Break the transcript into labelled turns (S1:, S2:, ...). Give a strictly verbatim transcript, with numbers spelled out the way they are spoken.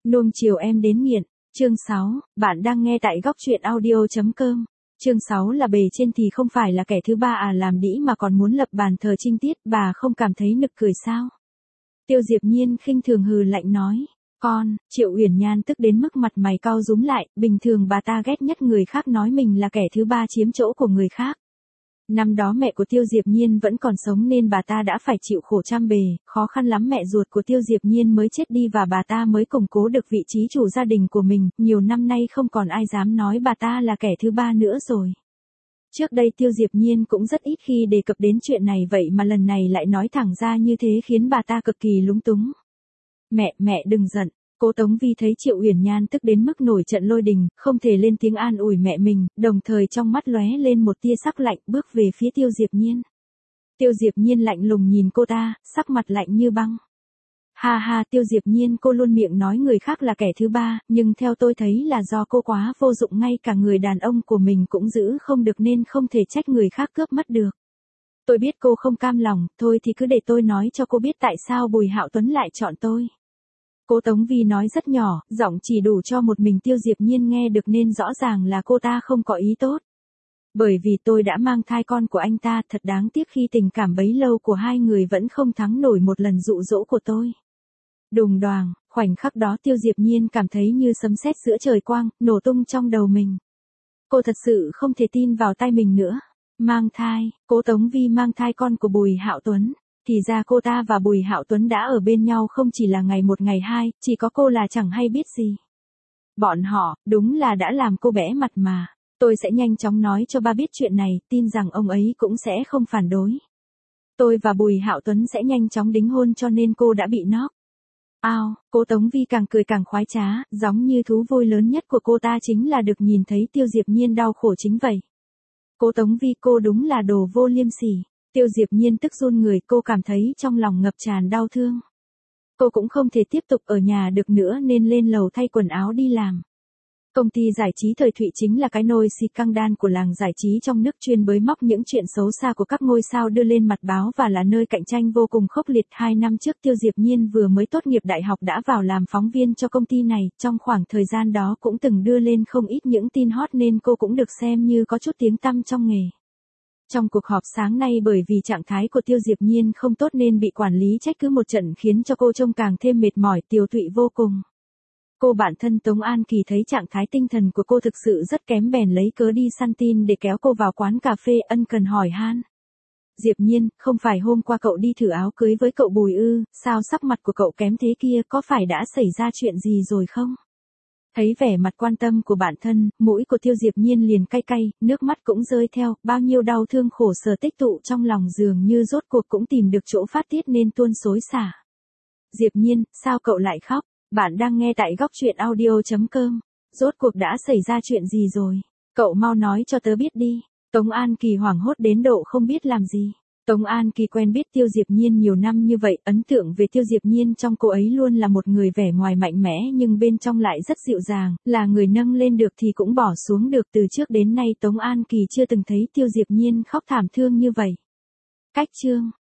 S1: Nuông chiều em đến nghiện. Chương sáu, bạn đang nghe tại góc truyện audio.com. Chương sáu là bề trên thì không phải là kẻ thứ ba à, làm đĩ mà còn muốn lập bàn thờ trinh tiết, bà không cảm thấy nực cười sao? Tiêu Diệp Nhiên khinh thường hừ lạnh nói. Con, Triệu Uyển Nhan tức đến mức mặt mày cau rúm lại, bình thường bà ta ghét nhất người khác nói mình là kẻ thứ ba chiếm chỗ của người khác. Năm đó mẹ của Tiêu Diệp Nhiên vẫn còn sống nên bà ta đã phải chịu khổ trăm bề, khó khăn lắm mẹ ruột của Tiêu Diệp Nhiên mới chết đi và bà ta mới củng cố được vị trí chủ gia đình của mình, nhiều năm nay không còn ai dám nói bà ta là kẻ thứ ba nữa rồi. Trước đây Tiêu Diệp Nhiên cũng rất ít khi đề cập đến chuyện này, vậy mà lần này lại nói thẳng ra như thế khiến bà ta cực kỳ lúng túng. Mẹ, mẹ đừng giận. Cố Tống Vi thấy Triệu Uyển Nhan tức đến mức nổi trận lôi đình, không thể lên tiếng an ủi mẹ mình, đồng thời trong mắt lóe lên một tia sắc lạnh, bước về phía Tiêu Diệp Nhiên. Tiêu Diệp Nhiên lạnh lùng nhìn cô ta, sắc mặt lạnh như băng. Ha ha, Tiêu Diệp Nhiên, cô luôn miệng nói người khác là kẻ thứ ba, nhưng theo tôi thấy là do cô quá vô dụng, ngay cả người đàn ông của mình cũng giữ không được nên không thể trách người khác cướp mất được. Tôi biết cô không cam lòng, thôi thì cứ để tôi nói cho cô biết tại sao Bùi Hạo Tuấn lại chọn tôi. Cố Tống Vi nói rất nhỏ, giọng chỉ đủ cho một mình Tiêu Diệp Nhiên nghe được nên rõ ràng là cô ta không có ý tốt. Bởi vì tôi đã mang thai con của anh ta, thật đáng tiếc khi tình cảm bấy lâu của hai người vẫn không thắng nổi một lần dụ dỗ của tôi. Đùng đoàng, khoảnh khắc đó Tiêu Diệp Nhiên cảm thấy như sấm sét giữa trời quang, nổ tung trong đầu mình. Cô thật sự không thể tin vào tai mình nữa. Mang thai, Cố Tống Vi mang thai con của Bùi Hạo Tuấn. Thì ra cô ta và Bùi Hạo Tuấn đã ở bên nhau không chỉ là ngày một ngày hai, chỉ có cô là chẳng hay biết gì. Bọn họ, đúng là đã làm cô bẽ mặt mà. Tôi sẽ nhanh chóng nói cho ba biết chuyện này, tin rằng ông ấy cũng sẽ không phản đối. Tôi và Bùi Hạo Tuấn sẽ nhanh chóng đính hôn cho nên cô đã bị knock out. Cố Tống Vi càng cười càng khoái trá, giống như thú vui lớn nhất của cô ta chính là được nhìn thấy Tiêu Diệp Nhiên đau khổ chính vậy. Cố Tống Vi, cô đúng là đồ vô liêm sỉ. Tiêu Diệp Nhiên tức run người, cô cảm thấy trong lòng ngập tràn đau thương. Cô cũng không thể tiếp tục ở nhà được nữa nên lên lầu thay quần áo đi làm. Công ty giải trí Thời Thụy chính là cái nồi xì căng đan của làng giải trí trong nước, chuyên bới móc những chuyện xấu xa của các ngôi sao đưa lên mặt báo và là nơi cạnh tranh vô cùng khốc liệt. Hai năm trước Tiêu Diệp Nhiên vừa mới tốt nghiệp đại học đã vào làm phóng viên cho công ty này, trong khoảng thời gian đó cũng từng đưa lên không ít những tin hot nên cô cũng được xem như có chút tiếng tăm trong nghề. Trong cuộc họp sáng nay, bởi vì trạng thái của Tiêu Diệp Nhiên không tốt nên bị quản lý trách cứ một trận khiến cho cô trông càng thêm mệt mỏi, tiều tụy vô cùng. Cô bạn thân Tống An Kỳ thấy trạng thái tinh thần của cô thực sự rất kém bèn lấy cớ đi săn tin để kéo cô vào quán cà phê, ân cần hỏi han. Diệp Nhiên, không phải hôm qua cậu đi thử áo cưới với cậu Bùi ư, sao sắc mặt của cậu kém thế kia, có phải đã xảy ra chuyện gì rồi không? Thấy vẻ mặt quan tâm của bản thân, mũi của Tiêu Diệp Nhiên liền cay cay, nước mắt cũng rơi theo, bao nhiêu đau thương khổ sở tích tụ trong lòng dường như rốt cuộc cũng tìm được chỗ phát tiết nên tuôn xối xả. Diệp Nhiên, sao cậu lại khóc? Bạn đang nghe tại góc truyện audio.com. Rốt cuộc đã xảy ra chuyện gì rồi? Cậu mau nói cho tớ biết đi. Tống An Kỳ hoảng hốt đến độ không biết làm gì. Tống An Kỳ quen biết Tiêu Diệp Nhiên nhiều năm như vậy, ấn tượng về Tiêu Diệp Nhiên trong cô ấy luôn là một người vẻ ngoài mạnh mẽ nhưng bên trong lại rất dịu dàng, là người nâng lên được thì cũng bỏ xuống được. Từ trước đến nay Tống An Kỳ chưa từng thấy Tiêu Diệp Nhiên khóc thảm thương như vậy. Cách chương,